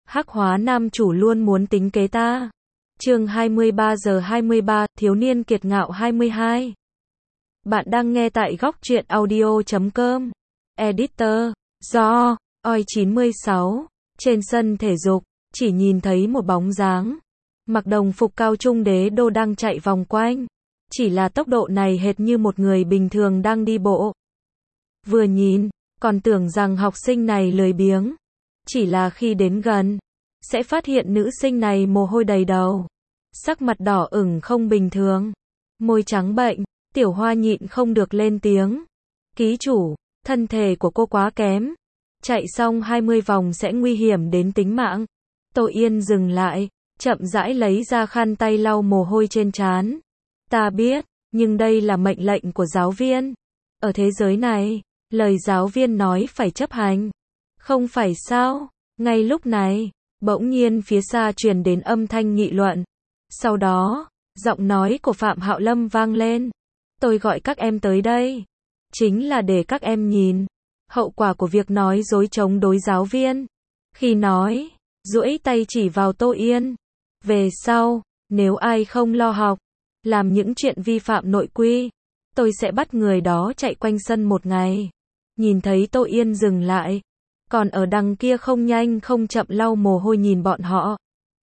Hắc hóa nam chủ luôn muốn tính kế ta. Chương 23 giờ 23, thiếu niên kiệt ngạo 22. Bạn đang nghe tại góc truyện audio.com. Editor, do, oi96. Trên sân thể dục, chỉ nhìn thấy một bóng dáng. Mặc đồng phục cao trung đế đô đang chạy vòng quanh. Chỉ là tốc độ này hệt như một người bình thường đang đi bộ. Vừa nhìn, còn tưởng rằng học sinh này lười biếng. Chỉ là khi đến gần, sẽ phát hiện nữ sinh này mồ hôi đầy đầu. Sắc mặt đỏ ửng không bình thường. Môi trắng bệnh, Tiểu Hoa nhịn không được lên tiếng. Ký chủ, thân thể của cô quá kém. Chạy xong 20 vòng sẽ nguy hiểm đến tính mạng. Tô Yên dừng lại, chậm rãi lấy ra khăn tay lau mồ hôi trên trán. Ta biết, nhưng đây là mệnh lệnh của giáo viên. Ở thế giới này, lời giáo viên nói phải chấp hành. Không phải sao? Ngay lúc này, bỗng nhiên phía xa truyền đến âm thanh nghị luận. Sau đó, giọng nói của Phạm Hạo Lâm vang lên. Tôi gọi các em tới đây, chính là để các em nhìn hậu quả của việc nói dối chống đối giáo viên. Khi nói, duỗi tay chỉ vào Tô Yên. Về sau, nếu ai không lo học, làm những chuyện vi phạm nội quy, tôi sẽ bắt người đó chạy quanh sân một ngày. Nhìn thấy Tô Yên dừng lại, còn ở đằng kia không nhanh không chậm lau mồ hôi nhìn bọn họ.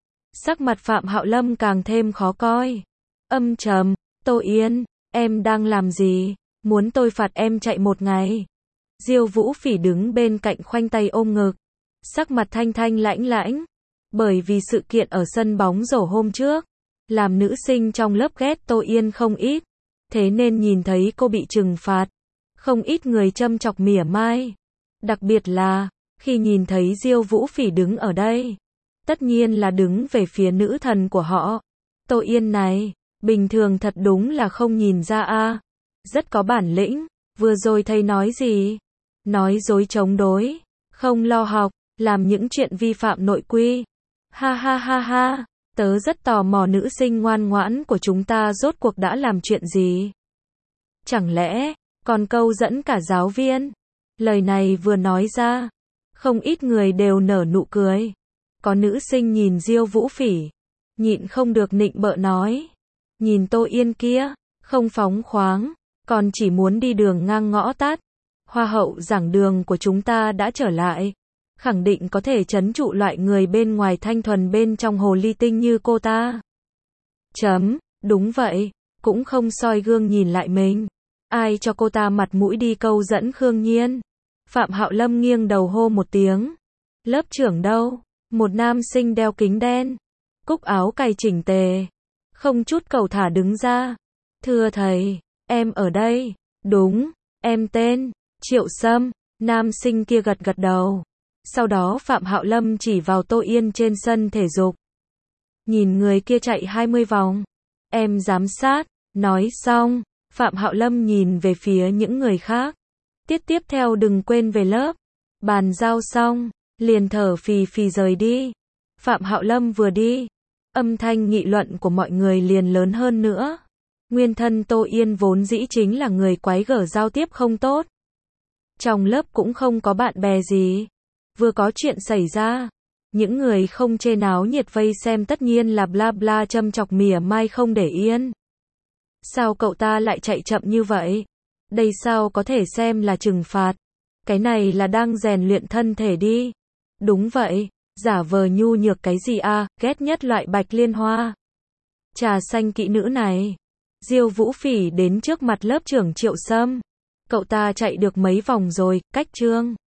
Sắc mặt Phạm Hạo Lâm càng thêm khó coi. Âm trầm, Tô Yên, em đang làm gì? Muốn tôi phạt em chạy một ngày? Diêu Vũ Phỉ đứng bên cạnh khoanh tay ôm ngực. Sắc mặt thanh thanh lãnh lãnh. Bởi vì sự kiện ở sân bóng rổ hôm trước, làm nữ sinh trong lớp ghét Tô Yên không ít. Thế nên nhìn thấy cô bị trừng phạt, không ít người châm chọc mỉa mai. Đặc biệt là, khi nhìn thấy Diêu Vũ Phỉ đứng ở đây, tất nhiên là đứng về phía nữ thần của họ. Tô Yên này, bình thường thật đúng là không nhìn ra a. Rất có bản lĩnh. Vừa rồi thầy nói gì? Nói dối chống đối, không lo học, làm những chuyện vi phạm nội quy. Ha ha ha ha, tớ rất tò mò nữ sinh ngoan ngoãn của chúng ta rốt cuộc đã làm chuyện gì? Chẳng lẽ còn câu dẫn cả giáo viên? Lời này vừa nói ra, không ít người đều nở nụ cười. Có nữ sinh nhìn Diêu Vũ Phỉ, nhịn không được nịnh bợ nói. Nhìn Tô Yên kia, không phóng khoáng, còn chỉ muốn đi đường ngang ngõ tắt. Hoa hậu giảng đường của chúng ta đã trở lại. Khẳng định có thể trấn trụ loại người bên ngoài thanh thuần bên trong hồ ly tinh như cô ta. Đúng vậy, cũng không soi gương nhìn lại mình. Ai cho cô ta mặt mũi đi câu dẫn Khương Nhiên? Phạm Hạo Lâm nghiêng đầu hô một tiếng. Lớp trưởng đâu? Một nam sinh đeo kính đen, cúc áo cài chỉnh tề, không chút cầu thả đứng ra. Thưa thầy, em ở đây. Đúng, em tên Triệu Sâm. Nam sinh kia gật gật đầu. Sau đó Phạm Hạo Lâm chỉ vào Tô Yên trên sân thể dục. Nhìn người kia chạy 20 vòng, em giám sát. Nói xong, Phạm Hạo Lâm nhìn về phía những người khác. Tiếp theo đừng quên về lớp. Bàn giao xong, liền thở phì phì rời đi. Phạm Hạo Lâm vừa đi, âm thanh nghị luận của mọi người liền lớn hơn nữa. Nguyên thân Tô Yên vốn dĩ chính là người quái gở giao tiếp không tốt. Trong lớp cũng không có bạn bè gì. Vừa có chuyện xảy ra, những người không chê náo nhiệt vây xem tất nhiên là bla bla châm chọc mỉa mai không để yên. Sao cậu ta lại chạy chậm như vậy? Đây sao có thể xem là trừng phạt? Cái này là đang rèn luyện thân thể đi. Đúng vậy, giả vờ nhu nhược cái gì a, ghét nhất loại Bạch Liên Hoa. Trà xanh kỹ nữ này. Diêu Vũ Phỉ đến trước mặt lớp trưởng Triệu Sâm. Cậu ta chạy được mấy vòng rồi, cách chương